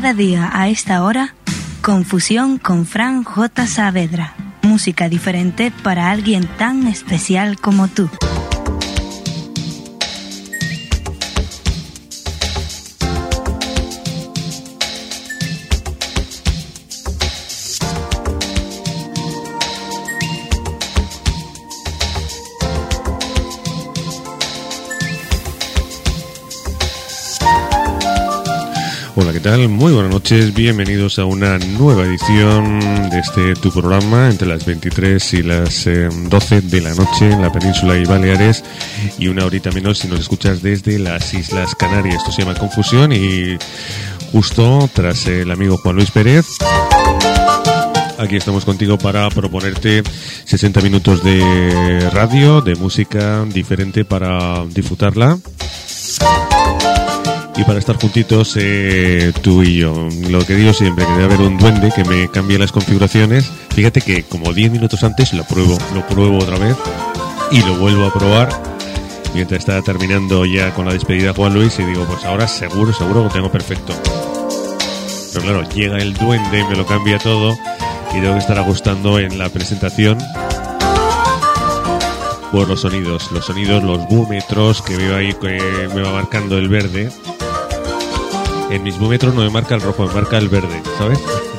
Cada día a esta hora, Confusión con Fran J. Saavedra. Música diferente para alguien tan especial como tú. Hola, ¿qué tal? Muy buenas noches, bienvenidos a una nueva edición de este tu programa entre las 23 y las 12 de la noche en la península y Baleares, y una horita menos si nos escuchas desde las Islas Canarias. Esto se llama Confusión y justo tras el amigo Juan Luis Pérez, aquí estamos contigo para proponerte 60 minutos de radio, de música diferente para disfrutarla. Y para estar juntitos tú y yo. Lo que digo siempre, que debe haber un duende que me cambie las configuraciones. Fíjate que como 10 minutos antes lo pruebo otra vez y lo vuelvo a probar mientras está terminando ya con la despedida Juan Luis, y digo, pues ahora seguro lo tengo perfecto. Pero claro, llega el duende, me lo cambia todo y tengo que estar ajustando en la presentación por los sonidos, los búmetros que veo ahí, que me va marcando el verde. En mis búmetros no me marca el rojo, me marca el verde, ¿sabes?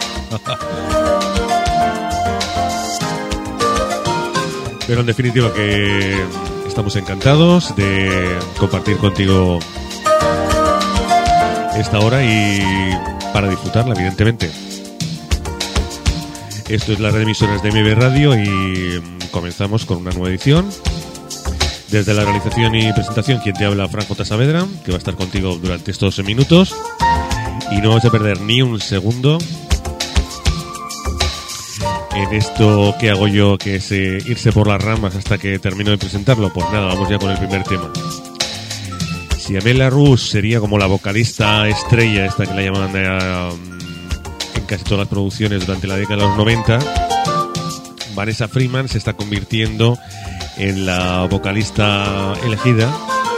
Pero en definitiva que estamos encantados de compartir contigo esta hora y para disfrutarla, evidentemente. Esto es la red de emisoras de MB Radio y comenzamos con una nueva edición. Desde la realización y presentación, quien te habla, Fran J. Saavedra, que va a estar contigo durante estos minutos. Y no vas a perder ni un segundo en esto que hago yo, que es irse por las ramas hasta que termino de presentarlo. Pues nada, vamos ya con el primer tema. Si Amel Larrousse sería como la vocalista estrella, esta que la llaman en casi todas las producciones durante la década de los 90, Vanessa Freeman se está convirtiendo en la vocalista elegida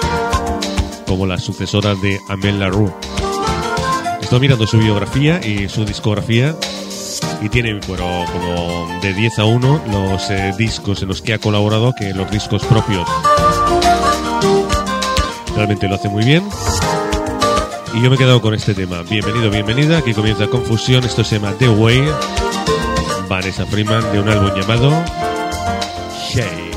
como la sucesora de Amel Larrousse. Estoy mirando su biografía y su discografía y tiene, bueno, como de 10 a 1 los discos en los que ha colaborado que los discos propios. Realmente lo hace muy bien. Y yo me he quedado con este tema. Bienvenido, bienvenida. Aquí comienza Confusión. Esto se llama The Way. Vanessa Freeman, de un álbum llamado Shade.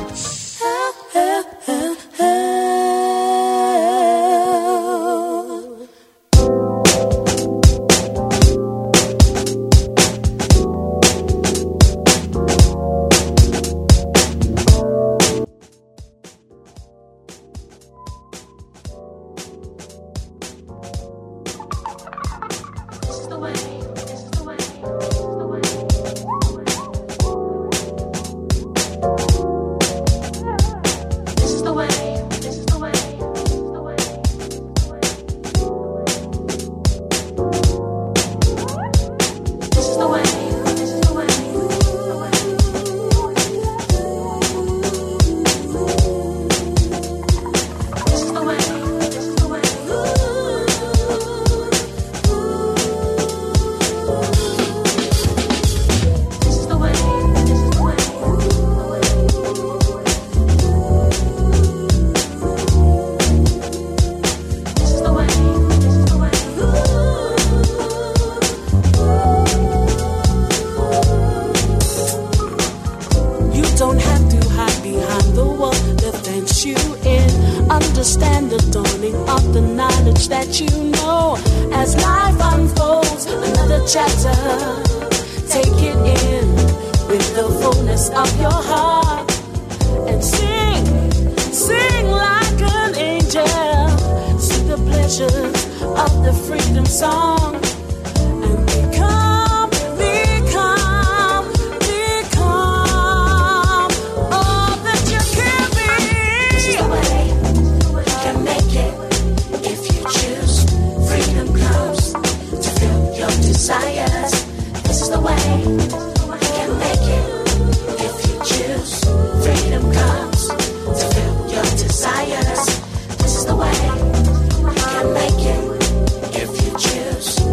This is the way you can make it if you choose.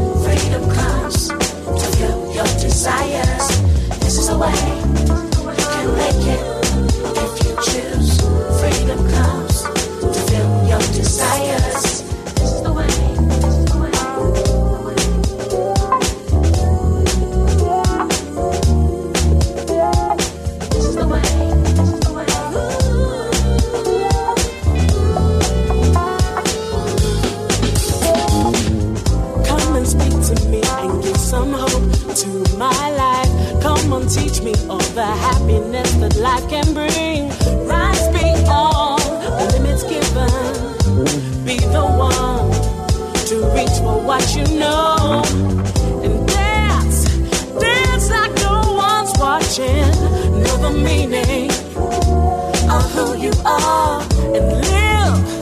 happiness that life can bring. Rise beyond the limits given. Be the one to reach for what you know. And dance like no one's watching. Know the meaning of who you are and live.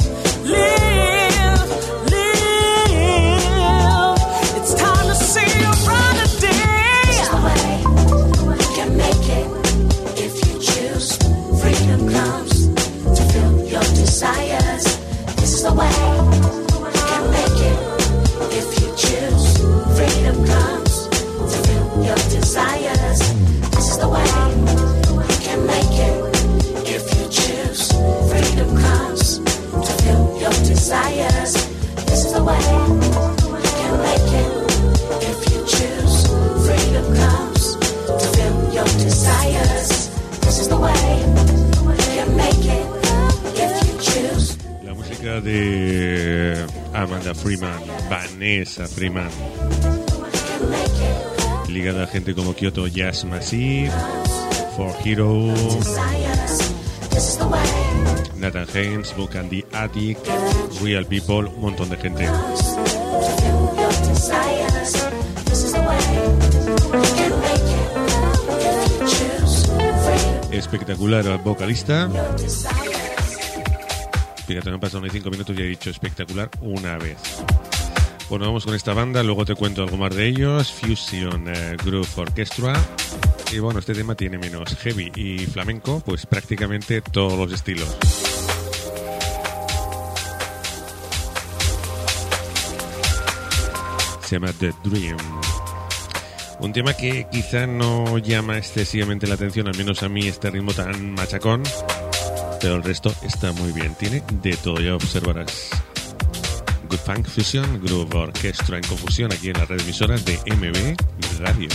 It's time to see a brighter day. This is the way you can make it if you choose. Freedom comes to fill your desires. This is the way you can make it if you choose. Freedom comes to fill your desires. This is the way you can make it if you choose. Freedom comes to fill your desires. This is the way you can make it if you choose. Freedom comes to fill your desires. This is the way you can make it if you choose. La música de Amanda Freeman, Vanessa Freeman, ligada a gente como Kyoto Jazz Massive, For Hero, Nathan Haynes, Book and the Attic, Real People, un montón de gente. Espectacular vocalista. Fíjate, no han pasado ni 5 minutos y he dicho espectacular una vez. Bueno, vamos con esta banda, luego te cuento algo más de ellos. Fusion Groove Orchestra. Y bueno, este tema tiene menos heavy y flamenco, pues prácticamente todos los estilos. Se llama The Dream. Un tema que quizá no llama excesivamente la atención, al menos a mí, este ritmo tan machacón, pero el resto está muy bien. Tiene de todo, ya observarás. Good Funk Fusion Groove Orchestra en confusión aquí en la red de emisoras de MB Radio.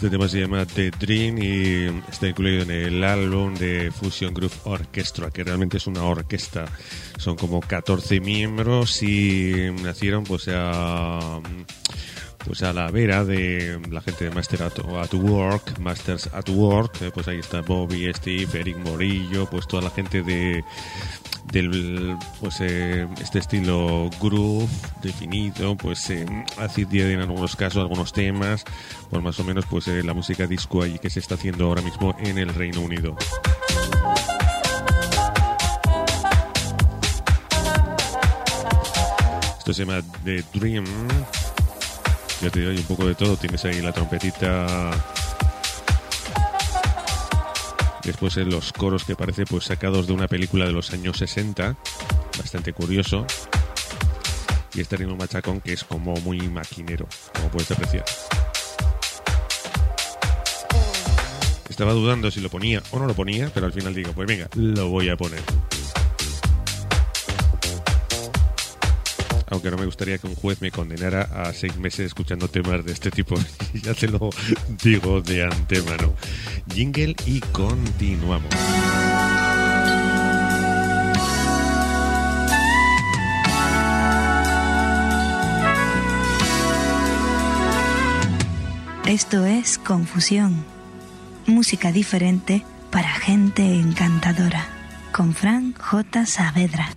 Este tema se llama The Dream y está incluido en el álbum de Fusion Groove Orchestra, que realmente es una orquesta. Son como 14 miembros y nacieron pues a la vera de la gente de Masters at Work, pues ahí está Bobby, Steve, Eric Morillo, pues toda la gente del este estilo groove definido, pues acid en algunos casos, algunos temas, pues más o menos pues la música disco ahí que se está haciendo ahora mismo en el Reino Unido. Esto se llama The Dream. Ya te digo, hay un poco de todo. Tienes ahí la trompetita. Después en los coros que parece pues sacados de una película de los años 60. Bastante curioso. Y este ritmo machacón que es como muy maquinero, como puedes apreciar. Estaba dudando si lo ponía o no lo ponía, pero al final digo, pues venga, lo voy a poner. Aunque no me gustaría que un juez me condenara a 6 meses escuchando temas de este tipo. Ya te lo digo de antemano. Jingle y continuamos. Esto es Confusión. Música diferente para gente encantadora. Con Fran J. Saavedra.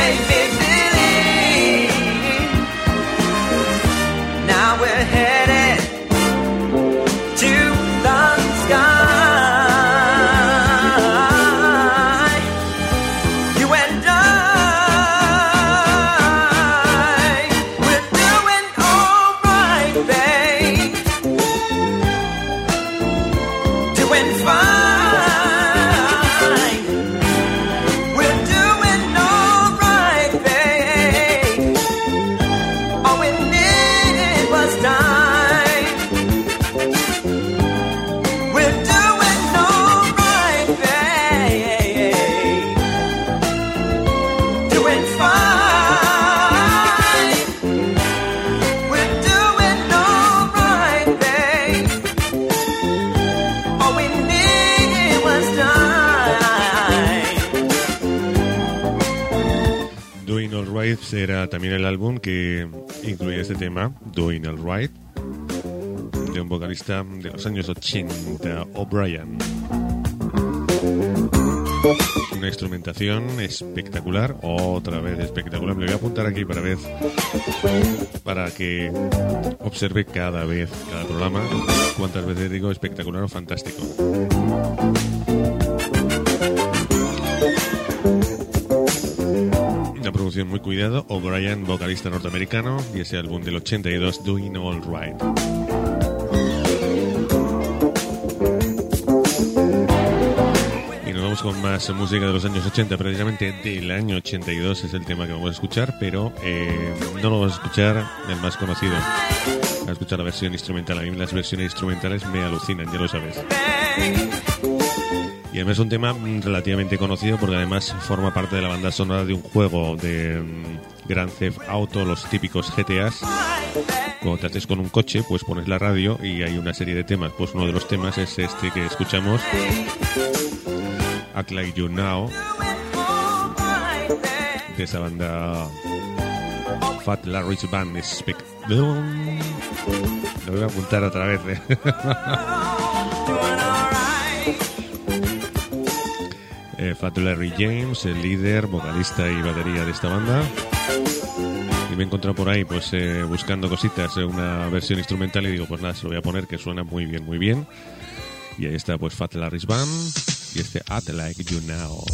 Now we're headed era también el álbum que incluía este tema, Doing All Right, de un vocalista de los años 80, O'Brien. Una instrumentación espectacular, otra vez espectacular. Me lo voy a apuntar aquí para que observe cada programa, cuántas veces digo espectacular o fantástico. Una producción muy cuidado, O'Brien, vocalista norteamericano, y ese álbum del 82, Doing All Right. Con más música de los años 80, precisamente del año 82 es el tema que vamos a escuchar, pero no lo vamos a escuchar el más conocido. Vamos a escuchar la versión instrumental. A mí las versiones instrumentales me alucinan, ya lo sabes. Y además es un tema relativamente conocido porque además forma parte de la banda sonora de un juego de Grand Theft Auto, los típicos GTAs. Cuando te haces con un coche, pues pones la radio y hay una serie de temas. Pues uno de los temas es este que escuchamos, Act Like You Now, de esa banda Fat Larry's Band. Lo voy a apuntar otra vez, Fat Larry James, el líder, vocalista y batería de esta banda. Y me he encontrado por ahí pues buscando cositas, una versión instrumental, y digo, pues nada, se lo voy a poner, que suena muy bien, muy bien. Y ahí está pues Fat Larry's Band y este Act Like You Now.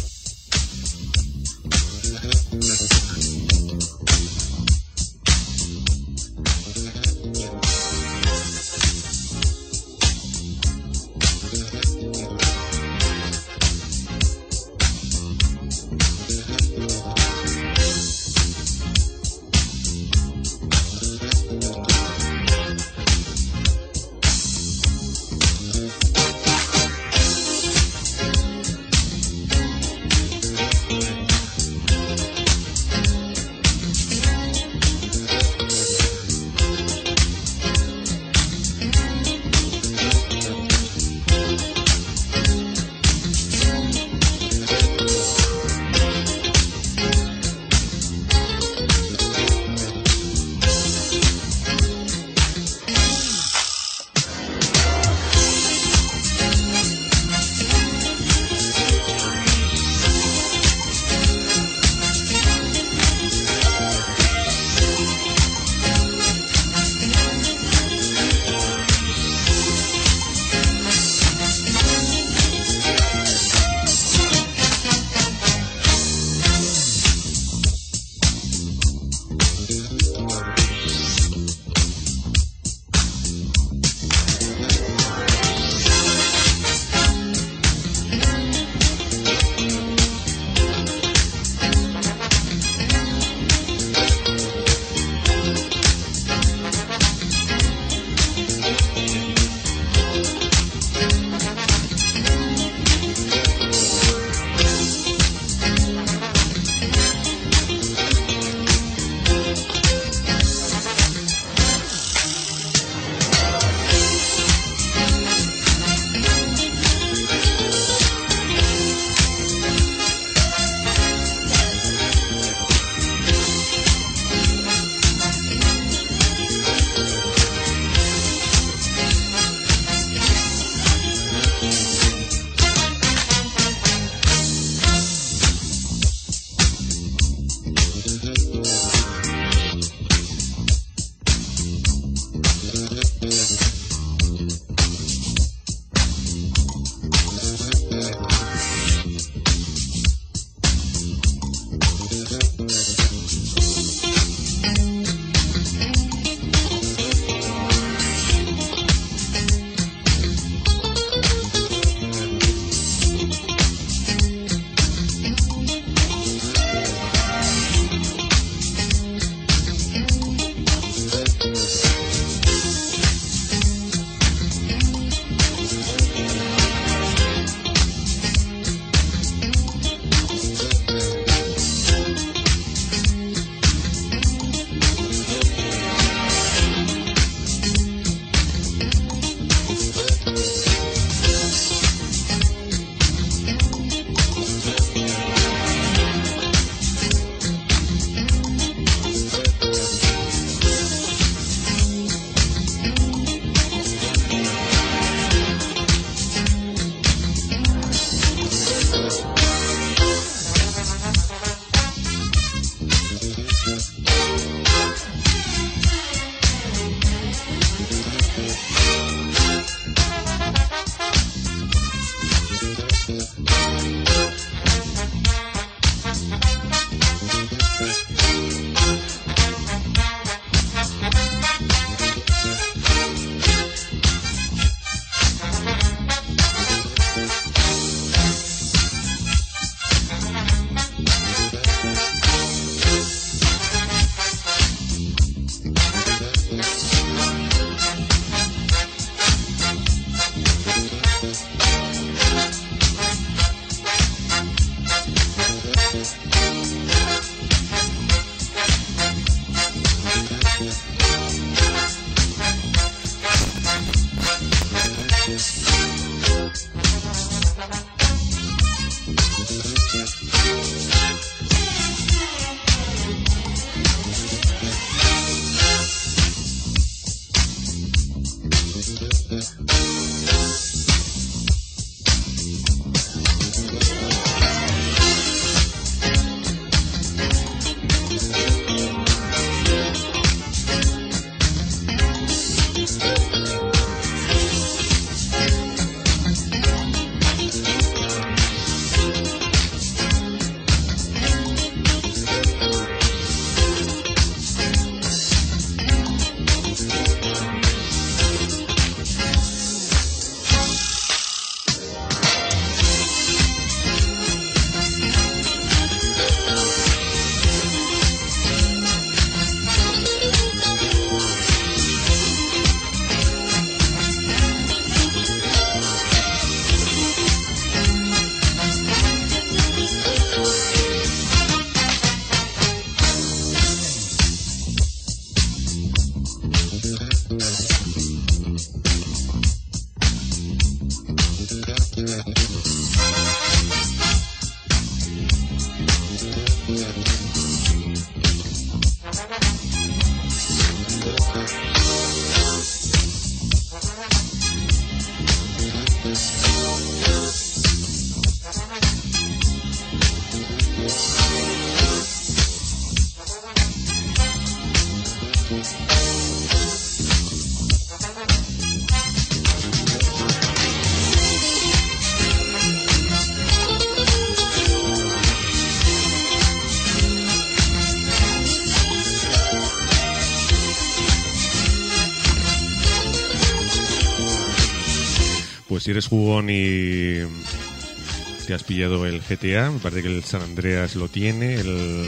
Pues si eres jugón y te has pillado el GTA, me parece que el San Andreas lo tiene,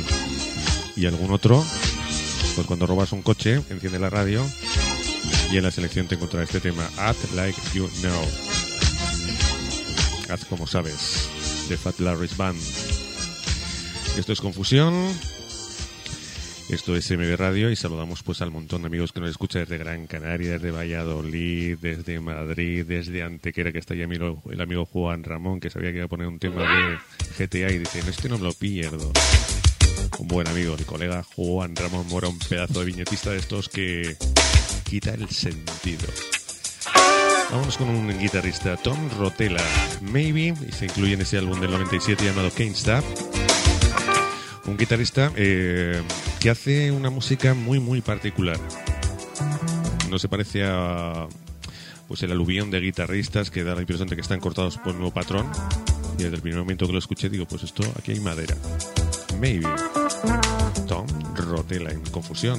y algún otro, pues cuando robas un coche, enciende la radio y en la selección te encontrará este tema, Act Like You Know. Haz como sabes, de Fat Larry's Band. Esto es Confusión. Esto es MB Radio y saludamos pues al montón de amigos que nos escuchan desde Gran Canaria, desde Valladolid, desde Madrid, desde Antequera, que está ahí el amigo Juan Ramón, que sabía que iba a poner un tema de GTA y dice, no, este no me lo pierdo. Un buen amigo, mi colega Juan Ramón Mora, un pedazo de viñetista de estos que quita el sentido. Vamos con un guitarrista, Tom Rotella, Maybe, y se incluye en ese álbum del 97 llamado Can't Stop. Un guitarrista que hace una música muy muy particular. No se parece a pues el aluvión de guitarristas que da la impresión de que están cortados por un nuevo patrón. Y desde el primer momento que lo escuché digo, pues esto, aquí hay madera. Maybe. Tom Rotella en Confusión.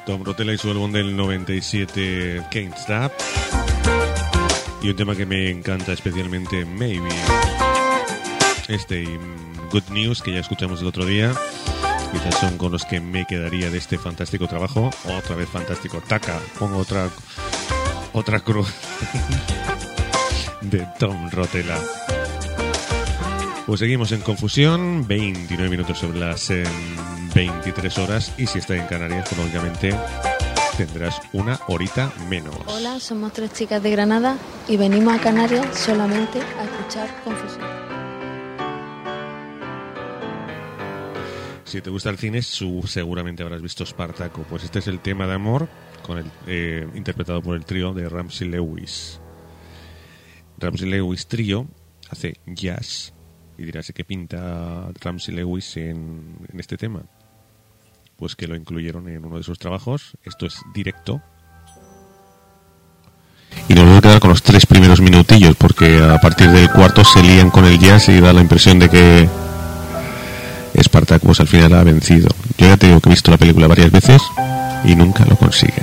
Tom Rotella y su álbum del 97, Can't Stop. Y un tema que me encanta especialmente, Maybe. Este y Good News, que ya escuchamos el otro día. Quizás son con los que me quedaría de este fantástico trabajo. Otra vez fantástico. Taca, pongo otra cruz de Tom Rotella. Pues seguimos en Confusión, 29 minutos sobre las 23 horas. Y si estás en Canarias, pues lógicamente tendrás una horita menos. Hola, somos 3 chicas de Granada y venimos a Canarias solamente a escuchar Confusión. Si te gusta el cine, seguramente habrás visto Spartacus. Pues este es el tema de amor interpretado por el trío de Ramsey Lewis. Ramsey Lewis Trío hace jazz. Y dirás, ¿qué pinta Ramsey Lewis en este tema? Pues que lo incluyeron en uno de sus trabajos. Esto es directo. Y nos vamos a quedar con los 3 primeros minutillos, porque a partir del cuarto se lían con el jazz y da la impresión de que Spartacus al final ha vencido. Yo ya te digo que he visto la película varias veces y nunca lo consiguen.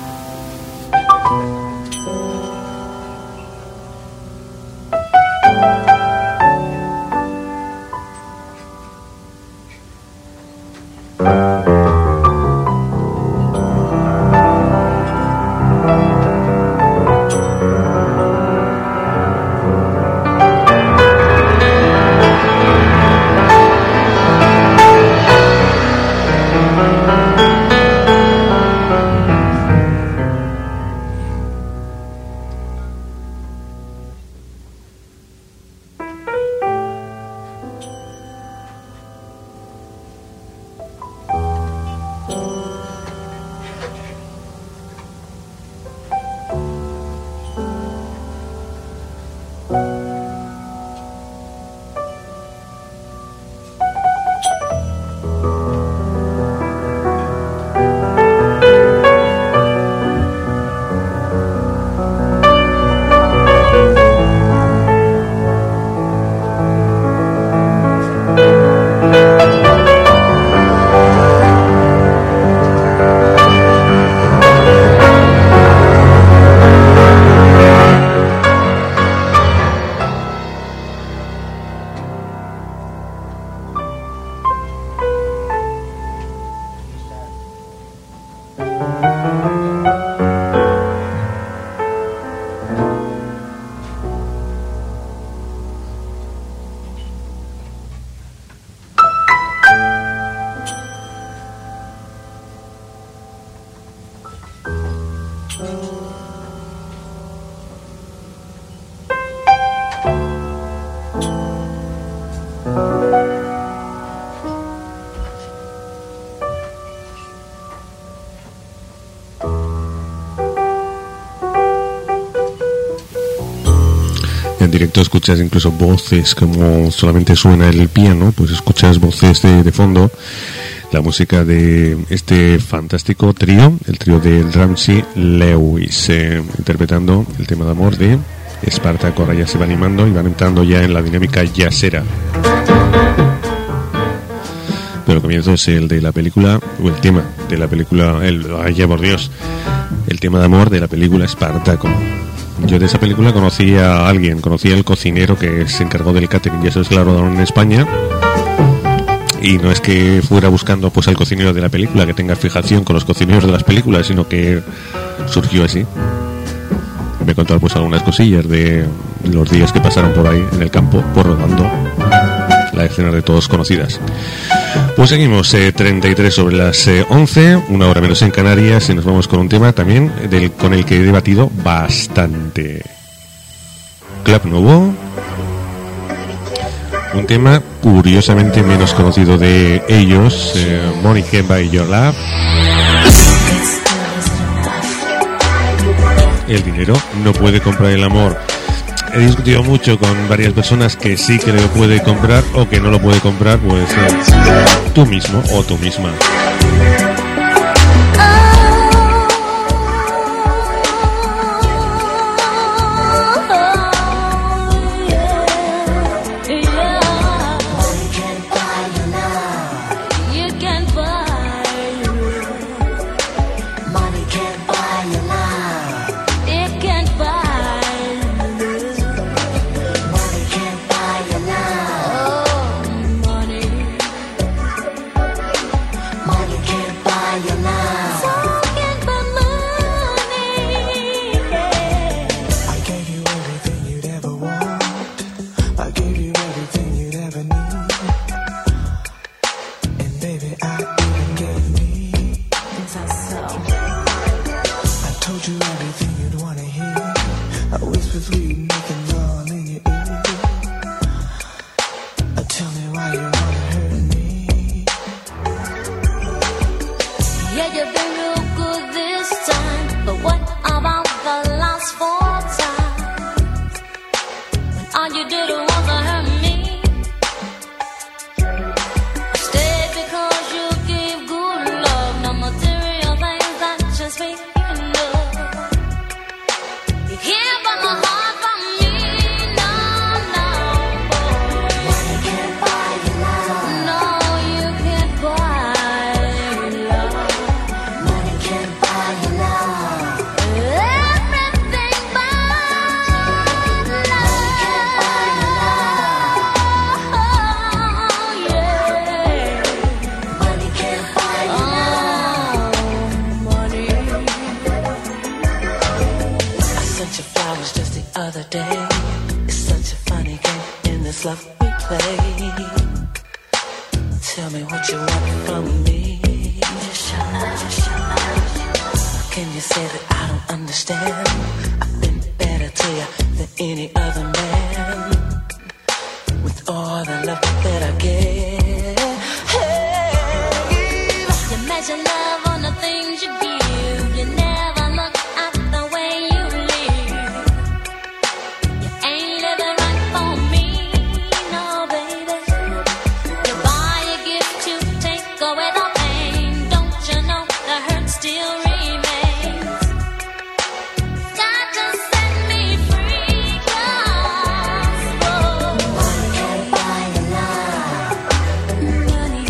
En directo escuchas incluso voces, como solamente suena el piano, pues escuchas voces de fondo. La música de este fantástico trío, el trío de Ramsey Lewis, interpretando el tema de amor de Spartacus. Ahora ya se va animando y van entrando ya en la dinámica jazzera. Pero el comienzo es el de la película, o el tema de la película, por Dios, el tema de amor de la película Spartacus. Yo de esa película conocí a alguien, conocí al cocinero que se encargó del catering, y eso es la rodaron en España. Y no es que fuera buscando pues al cocinero de la película, que tenga fijación con los cocineros de las películas, sino que surgió así. Me contó pues algunas cosillas de los días que pasaron por ahí en el campo, por rodando la escena de todos conocidas. Pues seguimos, 33 sobre las 11, una hora menos en Canarias, y nos vamos con un tema también con el que he debatido bastante. Club Nouveau, un tema curiosamente menos conocido de ellos, Money Can't Buy Your Love. El dinero no puede comprar el amor. He discutido mucho con varias personas que sí que lo puede comprar o que no lo puede comprar, pues tú mismo o tú misma. told you everything you'd wanna hear. I whisper sweet, making love in your ear. Tell me why you wanna hurt me. Yeah, you've been real good this time, but what about the last 4 times? When all you did was hurt me. Stayed because you gave good love, no material things that just make you know. You can't buy my heart from me, no, no. Money can't buy your love. No, you can't buy love. Money can't buy your love. Everything but love. Money can't buy your love. Oh, yeah. Money can't buy your love. Money. I sent you flowers just the other day. It's such a funny game in this love we play. Tell me what you want from me. Just shut up, just shut up. Can you say that I don't understand? I've been better to you than any other man. With all the love that I gave. Hey, you measure love on the things you give. You never look at the way you live. You ain't living right for me, no baby. You buy a gift to take away the pain. Don't you know the hurt still remains? God just set me free, 'cause money can't buy your love. Money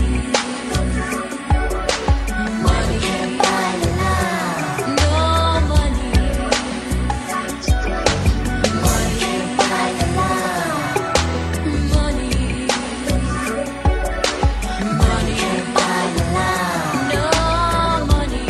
can't buy your love. No money. Money can't buy your love. Money can't buy your love. No money.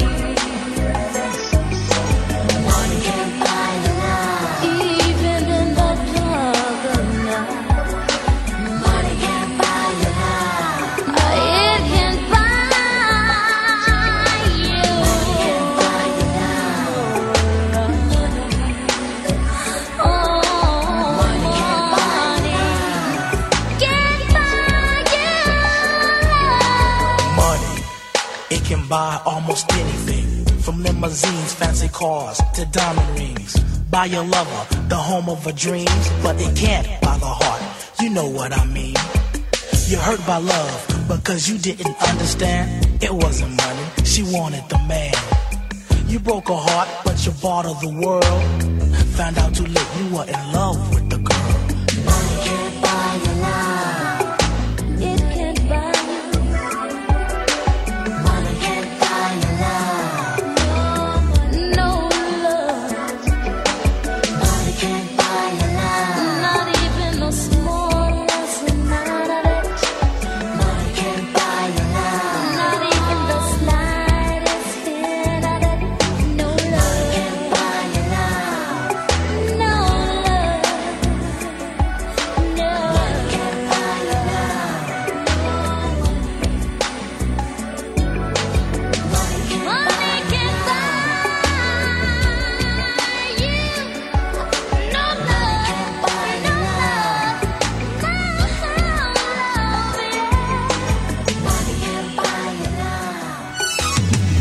Money can't buy your love. Even in the dark of night. Money can't buy your love. It can buy you. Money can't buy your love. Oh, money can't buy your love. Can't buy you. Money, it can buy almost anything. From limousines, fancy cars, to diamond rings. Buy your lover, the home of her dreams. But it can't buy the heart, you know what I mean. You're hurt by love, because you didn't understand. It wasn't money, she wanted the man. You broke her heart, but you bought her the world. Found out too late you were in love with the girl. Money can't buy your love. It can't buy you. Money can't buy your love. No love. Money can't buy your love. Not even the smallest amount of it. Money can't buy your love. Not even the slightest bit of it. No love. Money can't buy your love. No love. No. Money can't buy your love. Money can't buy you. No love. Can't buy no love. No love, yeah. Money can't buy your love.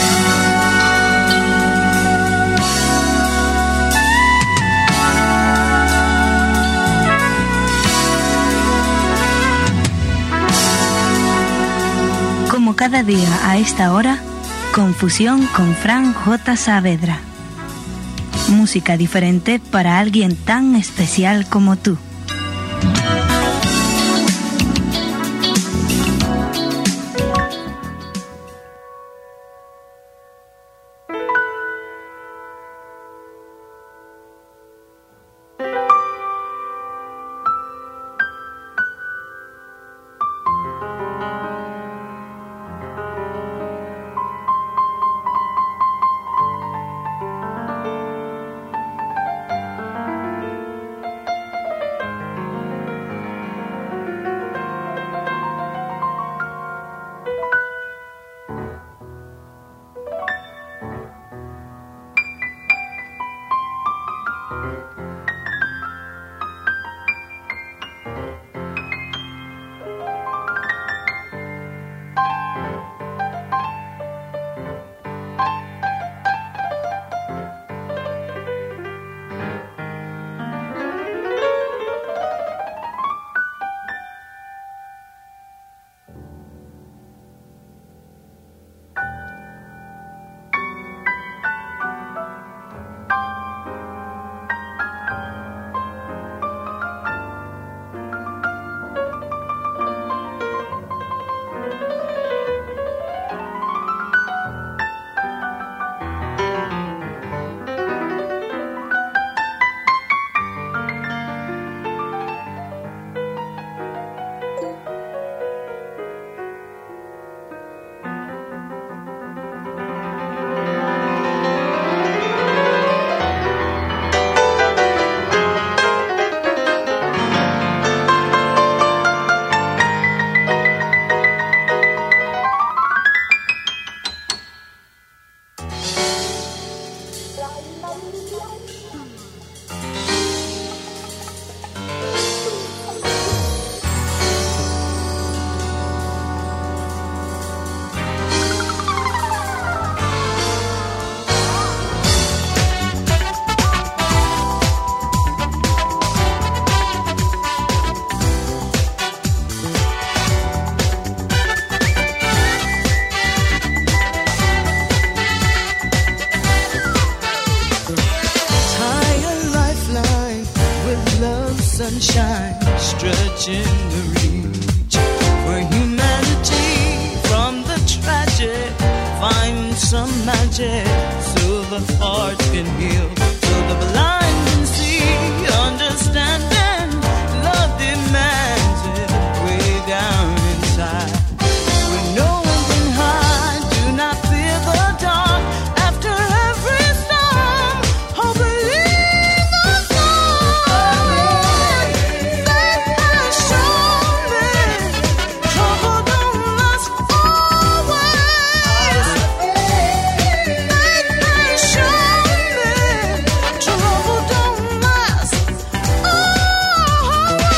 Como cada día a esta hora, Confusión con Fran J. Saavedra. Música diferente para alguien tan especial como tú. Sunshine stretching the reach for humanity. From the tragic, find some magic so the heart can heal, so the blind can see. Understanding, love demands it way down inside. When no one can hide, do not fear the dark. After every storm, hope believe the song. Faith has shown me trouble don't last always. Faith has shown me trouble don't last always.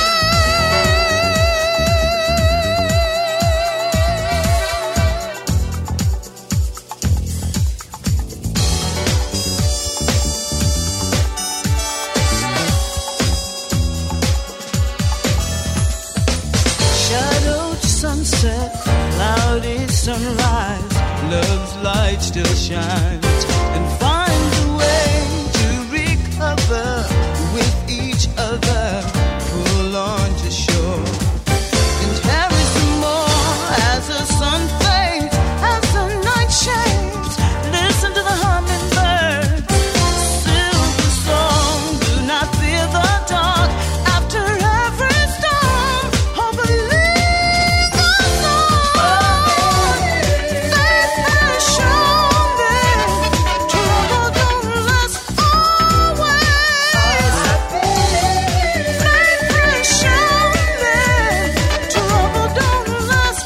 Shadowed sunset, cloudy sunrise, love's light still shines and finds a way to recover with each other. Pull on to shore and carry some more as the sun fades, as the night shades. Listen to the hummingbird, silver song. Do not fear the dark. After every storm, hope believe the song. Faith has shown me trouble don't last always. Faith has shown me trouble don't last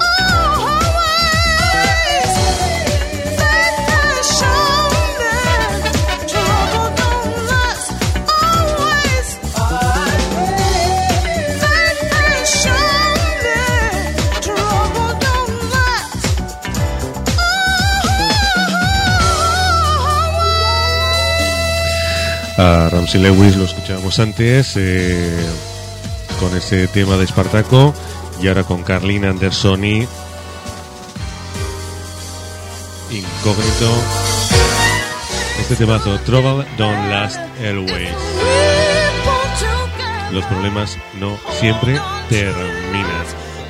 always. Faith has shown me trouble don't last always. Faith has shown me trouble don't last A Ramsey Lewis lo escuchábamos antes con ese tema de Espartaco, y ahora con Carlin Andersoni, Incógnito, este temazo Trouble Don't Last Always. Los problemas no siempre terminan.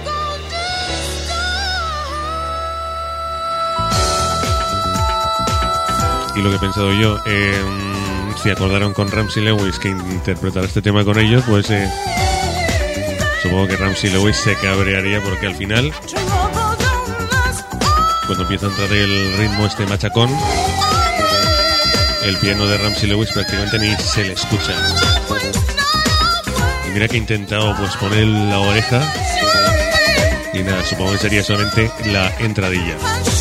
Y lo que he pensado yo, si acordaron con Ramsey Lewis que interpretar este tema con ellos, pues supongo que Ramsey Lewis se cabrearía, porque al final, cuando empieza a entrar el ritmo este machacón, el piano de Ramsey Lewis prácticamente ni se le escucha. Y mira que he intentado pues poner la oreja y nada, supongo que sería solamente la entradilla.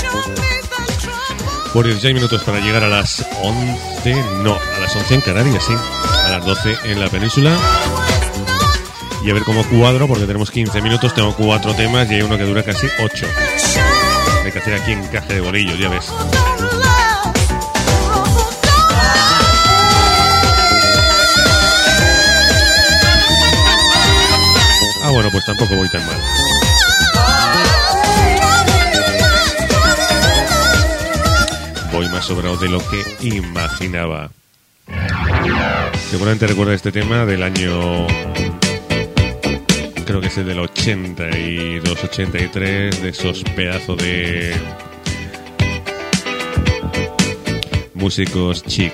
Por 16 minutos para llegar a las 11, no, a las 11 en Canarias, sí, a las 12 en la península. Y a ver cómo cuadro, porque tenemos 15 minutos, tengo 4 temas y hay uno que dura casi 8. Hay que hacer aquí encaje de bolillos, ya ves. Ah, bueno, pues tampoco voy tan mal. Voy más sobrado de lo que imaginaba. Seguramente recuerda este tema del año, creo que es el del 82-83, de esos pedazos de músicos chic.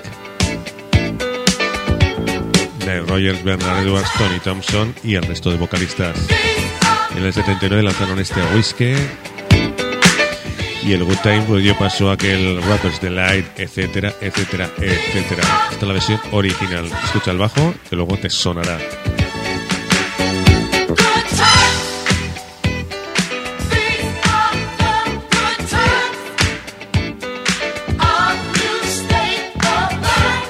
Nile Rodgers, Bernard Edwards, Tony Thompson y el resto de vocalistas. En el 79 lanzaron este Whiskey. Y el Good Time pues dio paso a aquel Rapper's Delight, etcétera, etcétera, etcétera. Esta es la versión original. Escucha el bajo, que luego te sonará. Good time.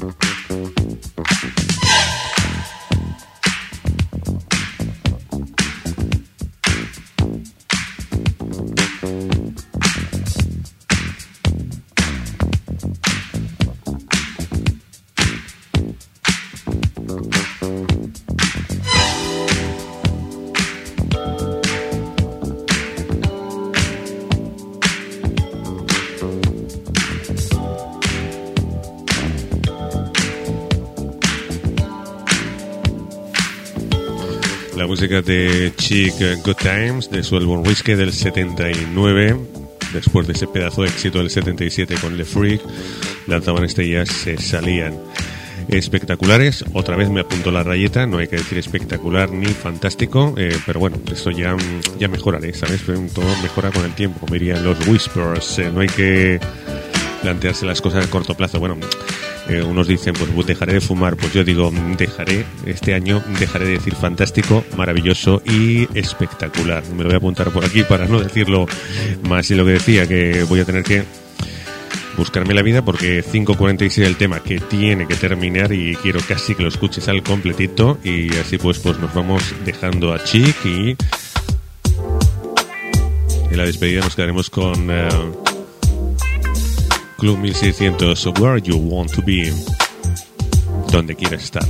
La música de Chic Good Times, de su álbum Whiskey del 79, después de ese pedazo de éxito del 77 con Le Freak, lanzaban estrellas, se salían espectaculares. Otra vez me apuntó la rayeta, no hay que decir espectacular ni fantástico, pero bueno, eso ya mejoraré, ¿sabes? Todo mejora con el tiempo, como dirían los Whispers, no hay que plantearse las cosas a corto plazo. Bueno, unos dicen, pues dejaré de fumar, pues yo digo, este año dejaré de decir fantástico, maravilloso y espectacular. Me lo voy a apuntar por aquí para no decirlo más. Y lo que decía, que voy a tener que buscarme la vida porque 5:46 el tema que tiene que terminar y quiero casi que lo escuches al completito, y así pues nos vamos dejando a Chic, y en la despedida nos quedaremos con Club 1600, Where You Want to Be, donde quieras estar.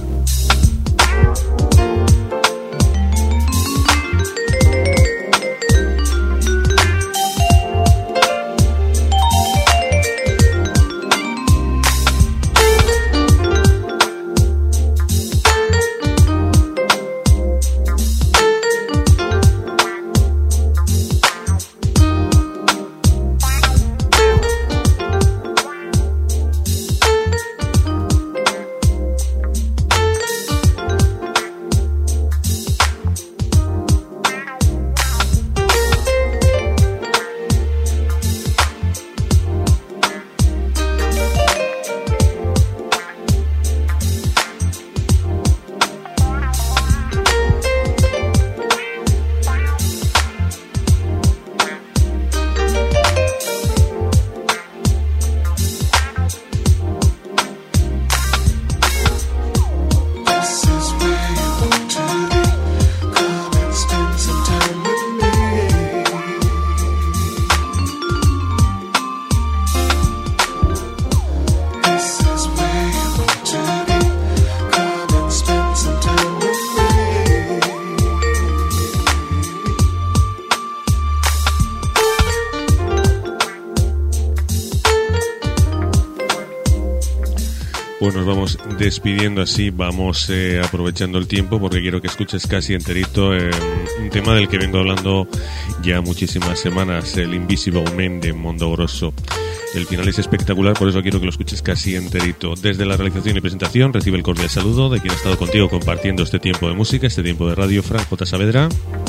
Pues nos vamos despidiendo así, vamos aprovechando el tiempo porque quiero que escuches casi enterito un tema del que vengo hablando ya muchísimas semanas, el Invisible Man de Mondo Grosso. El final es espectacular, por eso quiero que lo escuches casi enterito. Desde la realización y presentación recibe el cordial saludo de quien ha estado contigo compartiendo este tiempo de música, este tiempo de radio, Fran J. Saavedra,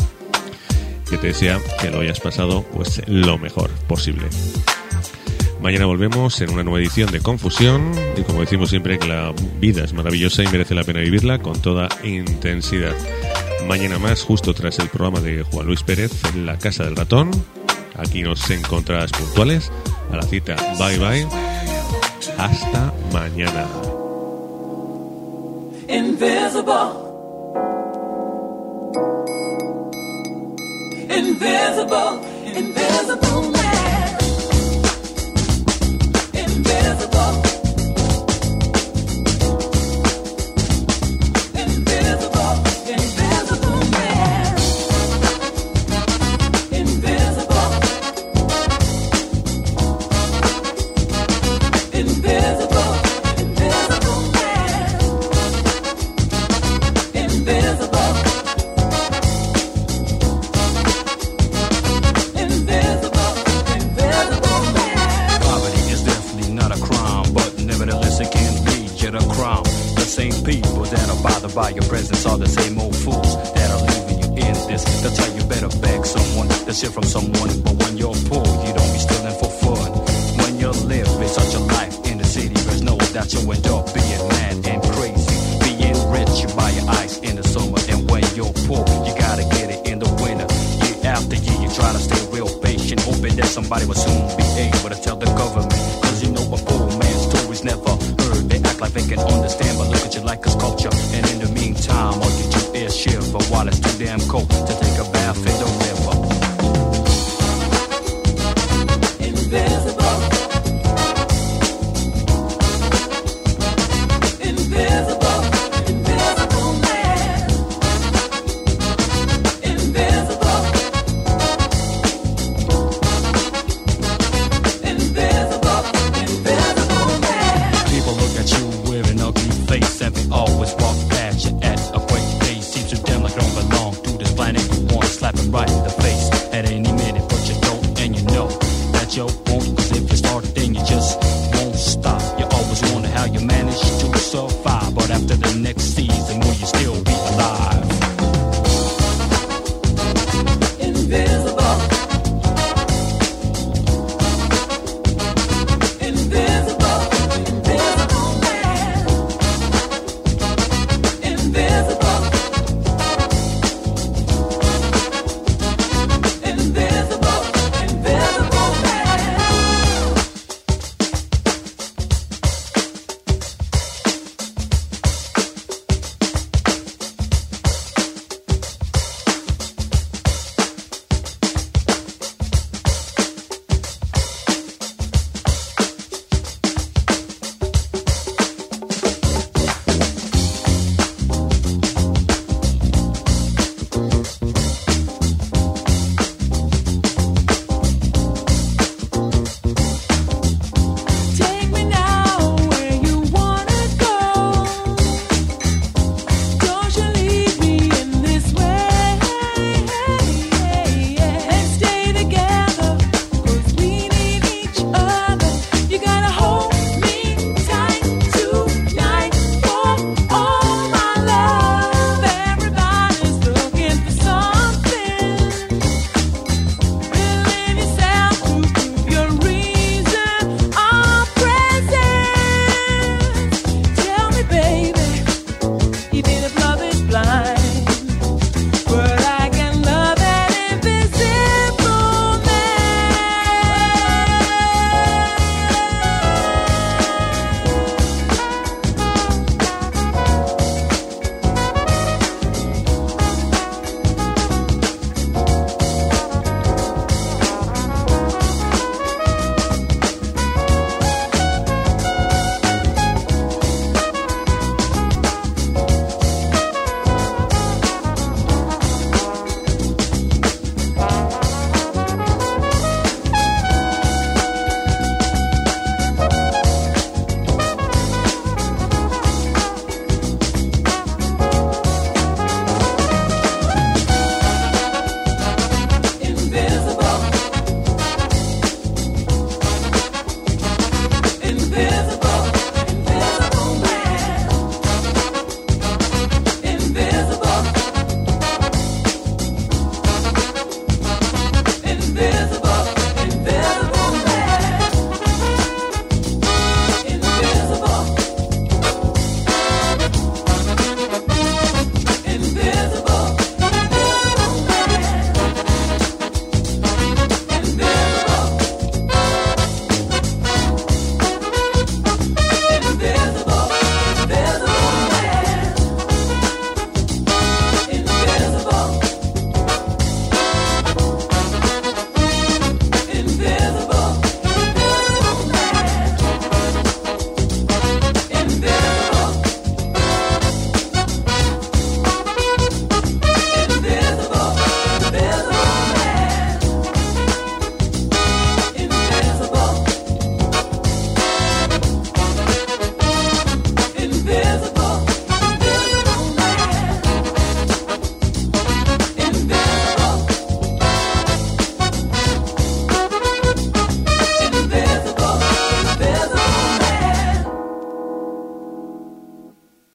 que te desea que lo hayas pasado pues lo mejor posible. Mañana volvemos en una nueva edición de Confusión y como decimos siempre que la vida es maravillosa y merece la pena vivirla con toda intensidad. Mañana más, justo tras el programa de Juan Luis Pérez en La Casa del Ratón. Aquí nos encontrarás puntuales a la cita. Bye bye. Hasta mañana. Invisible. Invisible. Invisible man. By your presence are the same old fools that are leaving you in this. They'll tell you better beg someone, they'll steal from someone. But when you're poor, you don't be stealing for fun. When you live in such a life in the city, there's no doubt you end up being mad and crazy. Being rich, you buy your ice in the summer. And when you're poor, you gotta get it in the winter. Year after year, you try to stay real patient, hoping that somebody will soon be able to tell the government. Cause you know a poor man's story's never heard. They act like they can understand, but look at you like it's culture. And in the meantime, I'll get your air shiver while it's too damn cold to take a bath in the river. Invisible. Invisible. Invisible man. Invisible. Invisible. Invisible man. People look at you with an ugly face and they always walk past you at a quick pace. Seems to them like you don't belong to this planet. You want to slap it right in the face at any minute, but you don't, and you know that you won't. Cause if you start, then you just won't stop. You always wonder how you manage to survive.